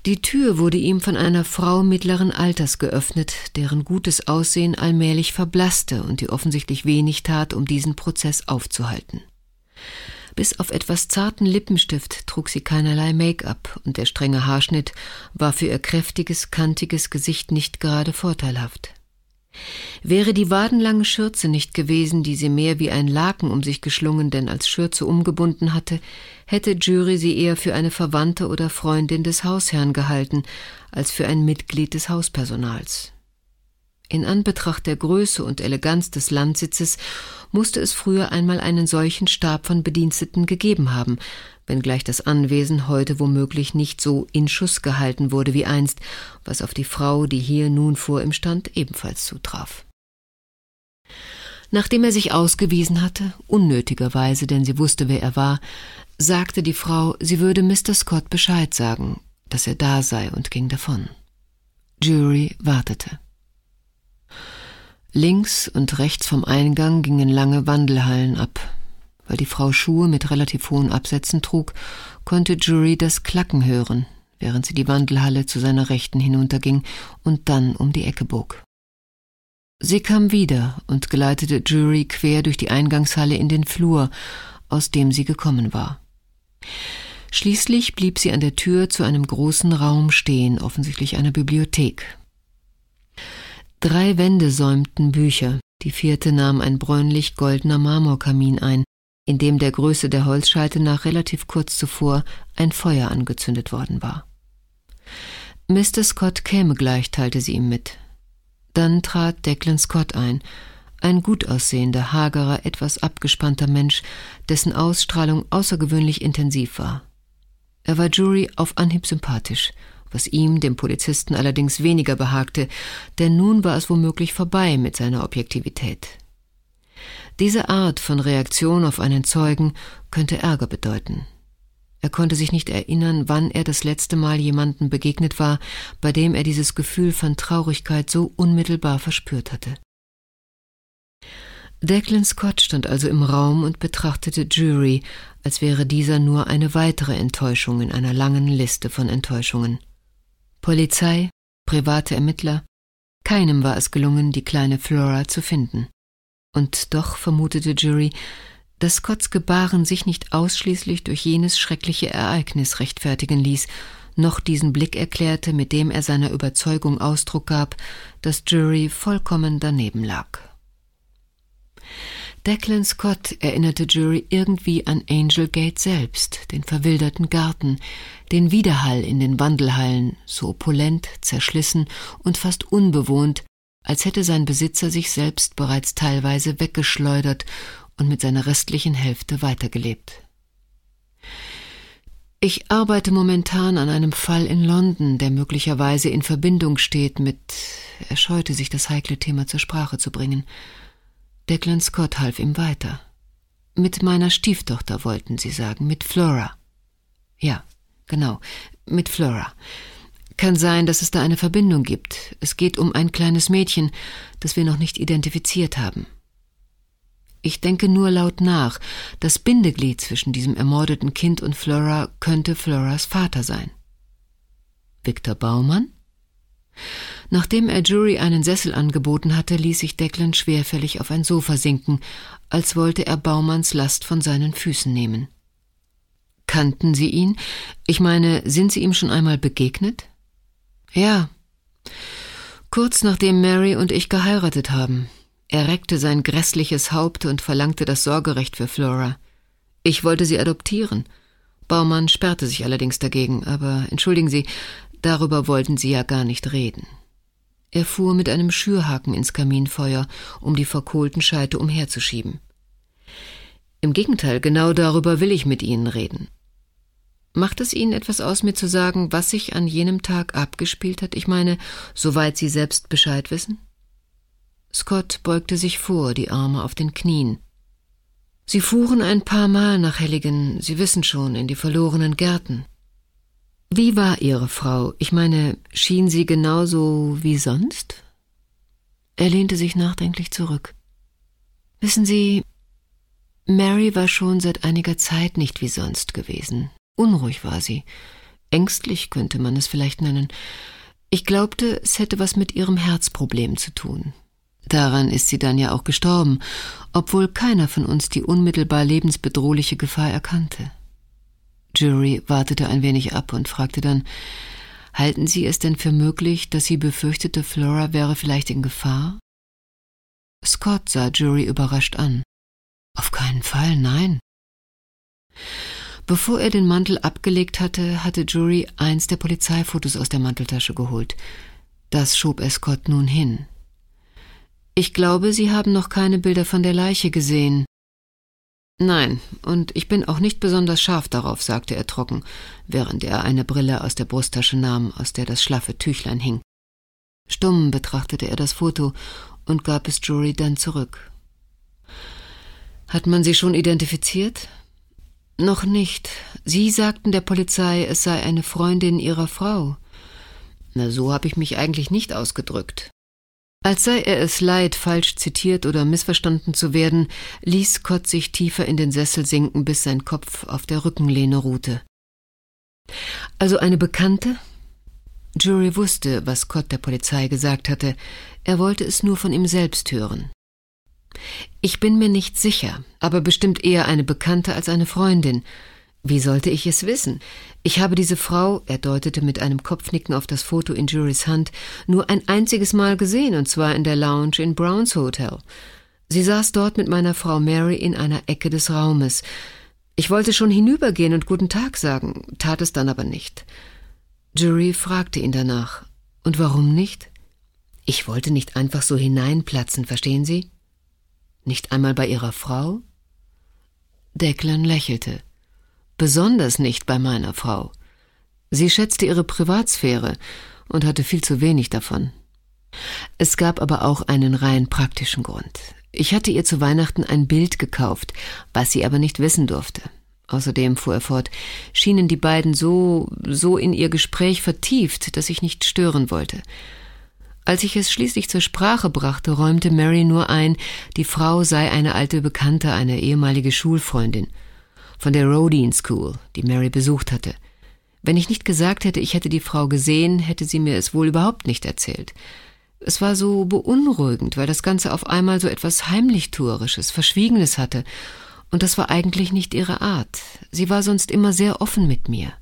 Die Tür wurde ihm von einer Frau mittleren Alters geöffnet, deren gutes Aussehen allmählich verblasste und die offensichtlich wenig tat, um diesen Prozess aufzuhalten. Bis auf etwas zarten Lippenstift trug sie keinerlei Make-up und der strenge Haarschnitt war für ihr kräftiges, kantiges Gesicht nicht gerade vorteilhaft. Wäre die wadenlange Schürze nicht gewesen, die sie mehr wie ein Laken um sich geschlungen denn als Schürze umgebunden hatte, hätte Jury sie eher für eine Verwandte oder Freundin des Hausherrn gehalten, als für ein Mitglied des Hauspersonals. In Anbetracht der Größe und Eleganz des Landsitzes musste es früher einmal einen solchen Stab von Bediensteten gegeben haben, wenngleich das Anwesen heute womöglich nicht so in Schuss gehalten wurde wie einst, was auf die Frau, die hier nun vor ihm stand, ebenfalls zutraf. Nachdem er sich ausgewiesen hatte, unnötigerweise, denn sie wusste, wer er war, sagte die Frau, sie würde Mr. Scott Bescheid sagen, dass er da sei, und ging davon. Jury wartete. Links und rechts vom Eingang gingen lange Wandelhallen ab. Weil die Frau Schuhe mit relativ hohen Absätzen trug, konnte Jury das Klacken hören, während sie die Wandelhalle zu seiner Rechten hinunterging und dann um die Ecke bog. Sie kam wieder und geleitete Jury quer durch die Eingangshalle in den Flur, aus dem sie gekommen war. Schließlich blieb sie an der Tür zu einem großen Raum stehen, offensichtlich einer Bibliothek. 3 Wände säumten Bücher, die 4. nahm ein bräunlich-goldener Marmorkamin ein, in dem der Größe der Holzscheite nach relativ kurz zuvor ein Feuer angezündet worden war. Mr. Scott käme gleich, teilte sie ihm mit. Dann trat Declan Scott ein gut aussehender, hagerer, etwas abgespannter Mensch, dessen Ausstrahlung außergewöhnlich intensiv war. Er war Jury auf Anhieb sympathisch, was ihm, dem Polizisten, allerdings weniger behagte, denn nun war es womöglich vorbei mit seiner Objektivität. Diese Art von Reaktion auf einen Zeugen könnte Ärger bedeuten. Er konnte sich nicht erinnern, wann er das letzte Mal jemandem begegnet war, bei dem er dieses Gefühl von Traurigkeit so unmittelbar verspürt hatte. Declan Scott stand also im Raum und betrachtete Jury, als wäre dieser nur eine weitere Enttäuschung in einer langen Liste von Enttäuschungen. Polizei, private Ermittler, keinem war es gelungen, die kleine Flora zu finden. Und doch vermutete Jury, dass Scotts Gebaren sich nicht ausschließlich durch jenes schreckliche Ereignis rechtfertigen ließ, noch diesen Blick erklärte, mit dem er seiner Überzeugung Ausdruck gab, dass Jury vollkommen daneben lag. Declan Scott erinnerte Jury irgendwie an Angel Gate selbst, den verwilderten Garten, den Widerhall in den Wandelhallen, so opulent, zerschlissen und fast unbewohnt, als hätte sein Besitzer sich selbst bereits teilweise weggeschleudert und mit seiner restlichen Hälfte weitergelebt. Ich arbeite momentan an einem Fall in London, der möglicherweise in Verbindung steht mit... Er scheute sich, das heikle Thema zur Sprache zu bringen. Declan Scott half ihm weiter. Mit meiner Stieftochter, wollten Sie sagen, mit Flora. Ja, genau, mit Flora. Kann sein, dass es da eine Verbindung gibt. Es geht um ein kleines Mädchen, das wir noch nicht identifiziert haben. Ich denke nur laut nach. Das Bindeglied zwischen diesem ermordeten Kind und Flora könnte Floras Vater sein. Victor Baumann? Nachdem er Jury einen Sessel angeboten hatte, ließ sich Declan schwerfällig auf ein Sofa sinken, als wollte er Baumanns Last von seinen Füßen nehmen. Kannten Sie ihn? Ich meine, sind Sie ihm schon einmal begegnet? Ja. Kurz nachdem Mary und ich geheiratet haben. Er reckte sein grässliches Haupt und verlangte das Sorgerecht für Flora. Ich wollte sie adoptieren. Baumann sperrte sich allerdings dagegen, aber entschuldigen Sie, darüber wollten Sie ja gar nicht reden. Er fuhr mit einem Schürhaken ins Kaminfeuer, um die verkohlten Scheite umherzuschieben. Im Gegenteil, genau darüber will ich mit Ihnen reden. Macht es Ihnen etwas aus, mir zu sagen, was sich an jenem Tag abgespielt hat? Ich meine, soweit Sie selbst Bescheid wissen? Scott beugte sich vor, die Arme auf den Knien. Sie fuhren ein paar Mal nach Halligan, Sie wissen schon, in die verlorenen Gärten. Wie war Ihre Frau? Ich meine, schien sie genauso wie sonst? Er lehnte sich nachdenklich zurück. Wissen Sie, Mary war schon seit einiger Zeit nicht wie sonst gewesen. Unruhig war sie. Ängstlich könnte man es vielleicht nennen. Ich glaubte, es hätte was mit ihrem Herzproblem zu tun. Daran ist sie dann ja auch gestorben, obwohl keiner von uns die unmittelbar lebensbedrohliche Gefahr erkannte. Jury wartete ein wenig ab und fragte dann, halten Sie es denn für möglich, dass sie befürchtete, Flora wäre vielleicht in Gefahr? Scott sah Jury überrascht an. Auf keinen Fall, nein. Bevor er den Mantel abgelegt hatte, hatte Jury eins der Polizeifotos aus der Manteltasche geholt. Das schob er Scott nun hin. Ich glaube, Sie haben noch keine Bilder von der Leiche gesehen. Nein, und ich bin auch nicht besonders scharf darauf, sagte er trocken, während er eine Brille aus der Brusttasche nahm, aus der das schlaffe Tüchlein hing. Stumm betrachtete er das Foto und gab es Jury dann zurück. Hat man sie schon identifiziert? Noch nicht. Sie sagten der Polizei, es sei eine Freundin ihrer Frau. Na, so habe ich mich eigentlich nicht ausgedrückt. Als sei er es leid, falsch zitiert oder missverstanden zu werden, ließ Scott sich tiefer in den Sessel sinken, bis sein Kopf auf der Rückenlehne ruhte. Also eine Bekannte? Jury wusste, was Scott der Polizei gesagt hatte. Er wollte es nur von ihm selbst hören. Ich bin mir nicht sicher, aber bestimmt eher eine Bekannte als eine Freundin. Wie sollte ich es wissen? Ich habe diese Frau, er deutete mit einem Kopfnicken auf das Foto in Jurys Hand, nur ein einziges Mal gesehen, und zwar in der Lounge in Browns Hotel. Sie saß dort mit meiner Frau Mary in einer Ecke des Raumes. Ich wollte schon hinübergehen und guten Tag sagen, tat es dann aber nicht. Jury fragte ihn danach. Und warum nicht? Ich wollte nicht einfach so hineinplatzen, verstehen Sie? Nicht einmal bei Ihrer Frau? Declan lächelte. Besonders nicht bei meiner Frau. Sie schätzte ihre Privatsphäre und hatte viel zu wenig davon. Es gab aber auch einen rein praktischen Grund. Ich hatte ihr zu Weihnachten ein Bild gekauft, was sie aber nicht wissen durfte. Außerdem, fuhr er fort, schienen die beiden so in ihr Gespräch vertieft, dass ich nicht stören wollte. Als ich es schließlich zur Sprache brachte, räumte Mary nur ein, die Frau sei eine alte Bekannte, eine ehemalige Schulfreundin von der Rodin School, die Mary besucht hatte. Wenn ich nicht gesagt hätte, ich hätte die Frau gesehen, hätte sie mir es wohl überhaupt nicht erzählt. Es war so beunruhigend, weil das Ganze auf einmal so etwas Heimlichtuerisches, Verschwiegenes hatte, und das war eigentlich nicht ihre Art. Sie war sonst immer sehr offen mit mir.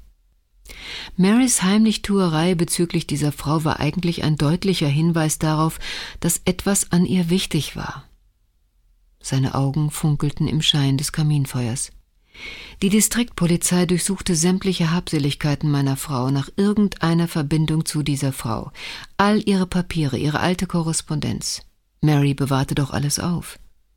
Marys Heimlichtuerei bezüglich dieser Frau war eigentlich ein deutlicher Hinweis darauf, dass etwas an ihr wichtig war. Seine Augen funkelten im Schein des Kaminfeuers. Die Distriktpolizei durchsuchte sämtliche Habseligkeiten meiner Frau nach irgendeiner Verbindung zu dieser Frau. All ihre Papiere, ihre alte Korrespondenz. Mary bewahrte doch alles auf.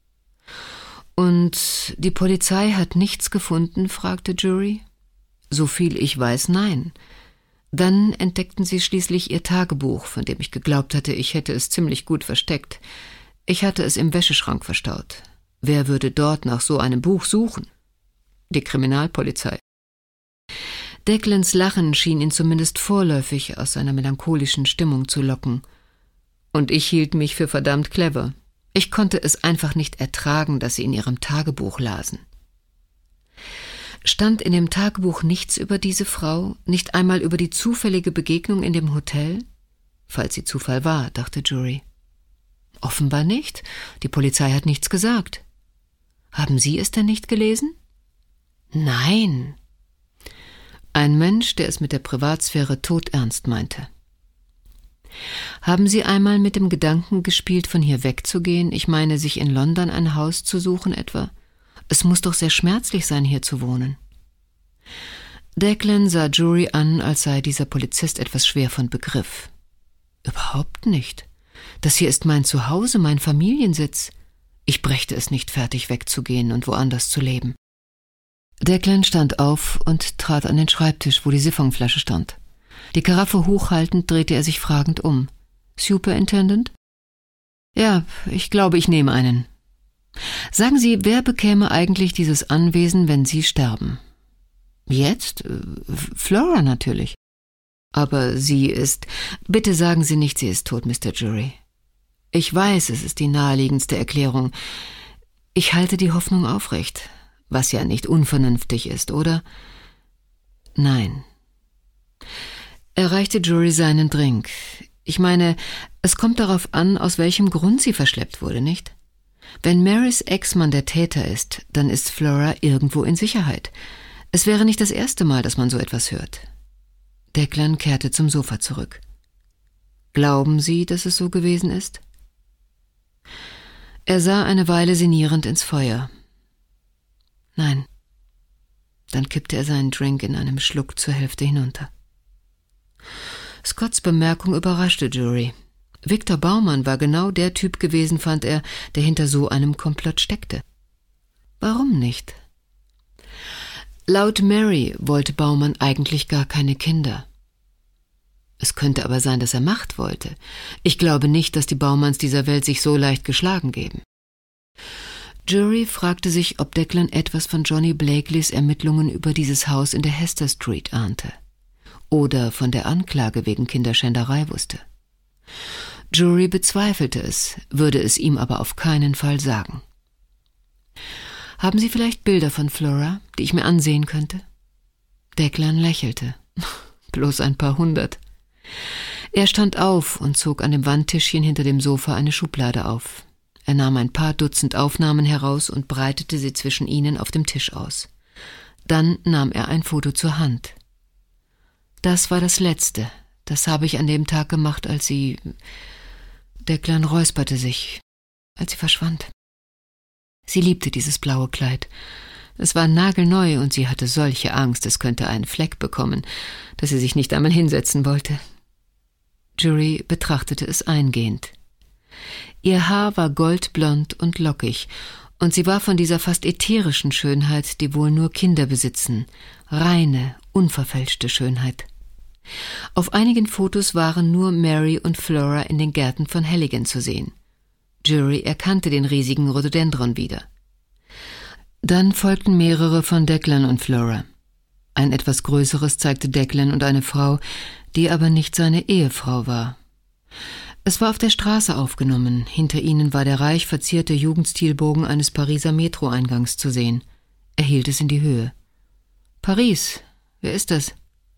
Und die Polizei hat nichts gefunden, fragte Jury. Soviel ich weiß, nein. Dann entdeckten sie schließlich ihr Tagebuch, von dem ich geglaubt hatte, ich hätte es ziemlich gut versteckt. Ich hatte es im Wäscheschrank verstaut. Wer würde dort nach so einem Buch suchen? Die Kriminalpolizei. Declans Lachen schien ihn zumindest vorläufig aus seiner melancholischen Stimmung zu locken. Und ich hielt mich für verdammt clever. Ich konnte es einfach nicht ertragen, dass sie in ihrem Tagebuch lasen. Stand in dem Tagebuch nichts über diese Frau, nicht einmal über die zufällige Begegnung in dem Hotel? Falls sie Zufall war, dachte Jury. Offenbar nicht. Die Polizei hat nichts gesagt. Haben Sie es denn nicht gelesen? Nein. Ein Mensch, der es mit der Privatsphäre todernst meinte. Haben Sie einmal mit dem Gedanken gespielt, von hier wegzugehen? Ich meine, sich in London ein Haus zu suchen etwa? Es muss doch sehr schmerzlich sein, hier zu wohnen. Declan sah Jury an, als sei dieser Polizist etwas schwer von Begriff. Überhaupt nicht. Das hier ist mein Zuhause, mein Familiensitz. Ich brächte es nicht fertig, wegzugehen und woanders zu leben. Declan stand auf und trat an den Schreibtisch, wo die Siphonflasche stand. Die Karaffe hochhaltend drehte er sich fragend um. Superintendent? Ja, ich glaube, ich nehme einen. Sagen Sie, wer bekäme eigentlich dieses Anwesen, wenn Sie sterben? Jetzt? Flora natürlich. Aber sie ist... Bitte sagen Sie nicht, sie ist tot, Mr. Jury. Ich weiß, es ist die naheliegendste Erklärung. Ich halte die Hoffnung aufrecht, was ja nicht unvernünftig ist, oder? Nein. Er reichte Jury seinen Drink. Ich meine, es kommt darauf an, aus welchem Grund sie verschleppt wurde, nicht? Wenn Marys Ex-Mann der Täter ist, dann ist Flora irgendwo in Sicherheit. Es wäre nicht das erste Mal, dass man so etwas hört. Declan kehrte zum Sofa zurück. Glauben Sie, dass es so gewesen ist? Er sah eine Weile sinnierend ins Feuer. Nein. Dann kippte er seinen Drink in einem Schluck zur Hälfte hinunter. Scotts Bemerkung überraschte Jury. Victor Baumann war genau der Typ gewesen, fand er, der hinter so einem Komplott steckte. Warum nicht? Laut Mary wollte Baumann eigentlich gar keine Kinder. Es könnte aber sein, dass er Macht wollte. Ich glaube nicht, dass die Baumanns dieser Welt sich so leicht geschlagen geben. Jury fragte sich, ob Declan etwas von Johnny Blakeleys Ermittlungen über dieses Haus in der Hester Street ahnte oder von der Anklage wegen Kinderschänderei wusste. Jury bezweifelte es, würde es ihm aber auf keinen Fall sagen. »Haben Sie vielleicht Bilder von Flora, die ich mir ansehen könnte?« Declan lächelte. »Bloß ein paar 100. Er stand auf und zog an dem Wandtischchen hinter dem Sofa eine Schublade auf. Er nahm ein paar Dutzend Aufnahmen heraus und breitete sie zwischen ihnen auf dem Tisch aus. Dann nahm er ein Foto zur Hand. »Das war das letzte. Das habe ich an dem Tag gemacht, als sie...« Declan räusperte sich, als sie verschwand. Sie liebte dieses blaue Kleid. Es war nagelneu und sie hatte solche Angst, es könnte einen Fleck bekommen, dass sie sich nicht einmal hinsetzen wollte. Jury betrachtete es eingehend. Ihr Haar war goldblond und lockig, und sie war von dieser fast ätherischen Schönheit, die wohl nur Kinder besitzen, reine, unverfälschte Schönheit. Auf einigen Fotos waren nur Mary und Flora in den Gärten von Halligan zu sehen. Jury erkannte den riesigen Rhododendron wieder. Dann folgten mehrere von Declan und Flora. Ein etwas größeres zeigte Declan und eine Frau, die aber nicht seine Ehefrau war. Es war auf der Straße aufgenommen, hinter ihnen war der reich verzierte Jugendstilbogen eines Pariser Metroeingangs zu sehen. Er hielt es in die Höhe. »Paris, wer ist das?«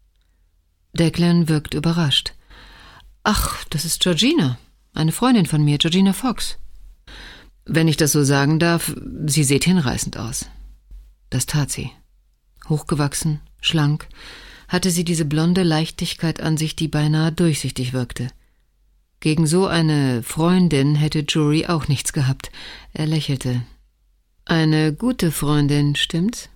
Declan wirkt überrascht. »Ach, das ist Georgina, eine Freundin von mir, Georgina Fox.« »Wenn ich das so sagen darf, sie sieht hinreißend aus.« Das tat sie. Hochgewachsen, schlank, hatte sie diese blonde Leichtigkeit an sich, die beinahe durchsichtig wirkte. Gegen so eine Freundin hätte Jury auch nichts gehabt. Er lächelte. »Eine gute Freundin, stimmt's?«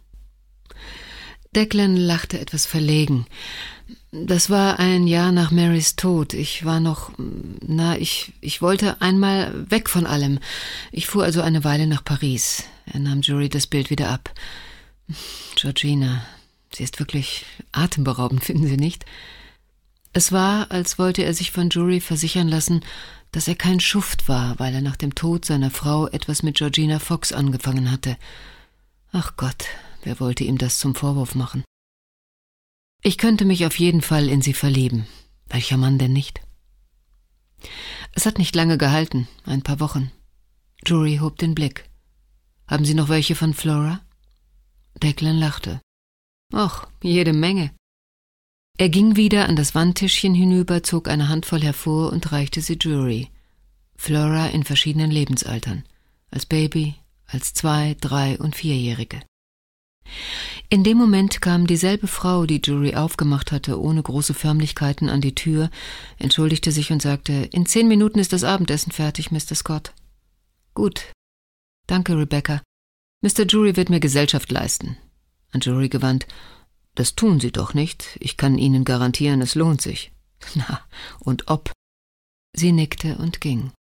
Declan lachte etwas verlegen. »Das war ein Jahr nach Marys Tod. Ich war noch... ich wollte einmal weg von allem. Ich fuhr also eine Weile nach Paris.« Er nahm Jury das Bild wieder ab. »Georgina, sie ist wirklich atemberaubend, finden Sie nicht?« Es war, als wollte er sich von Jury versichern lassen, dass er kein Schuft war, weil er nach dem Tod seiner Frau etwas mit Georgina Fox angefangen hatte. Ach Gott, wer wollte ihm das zum Vorwurf machen? »Ich könnte mich auf jeden Fall in sie verlieben. Welcher Mann denn nicht?« Es hat nicht lange gehalten, ein paar Wochen. Jury hob den Blick. »Haben Sie noch welche von Flora?« Declan lachte. »Ach, jede Menge.« Er ging wieder an das Wandtischchen hinüber, zog eine Handvoll hervor und reichte sie Jury. Flora in verschiedenen Lebensaltern. Als Baby, als 2-, 3- und 4-Jährige. In dem Moment kam dieselbe Frau, die Jury aufgemacht hatte, ohne große Förmlichkeiten an die Tür, entschuldigte sich und sagte, »In 10 Minuten ist das Abendessen fertig, Mr. Scott.« »Gut. Danke, Rebecca. Mr. Jury wird mir Gesellschaft leisten.« An Jury gewandt, »Das tun Sie doch nicht. Ich kann Ihnen garantieren, es lohnt sich.« »Na, und ob?« Sie nickte und ging.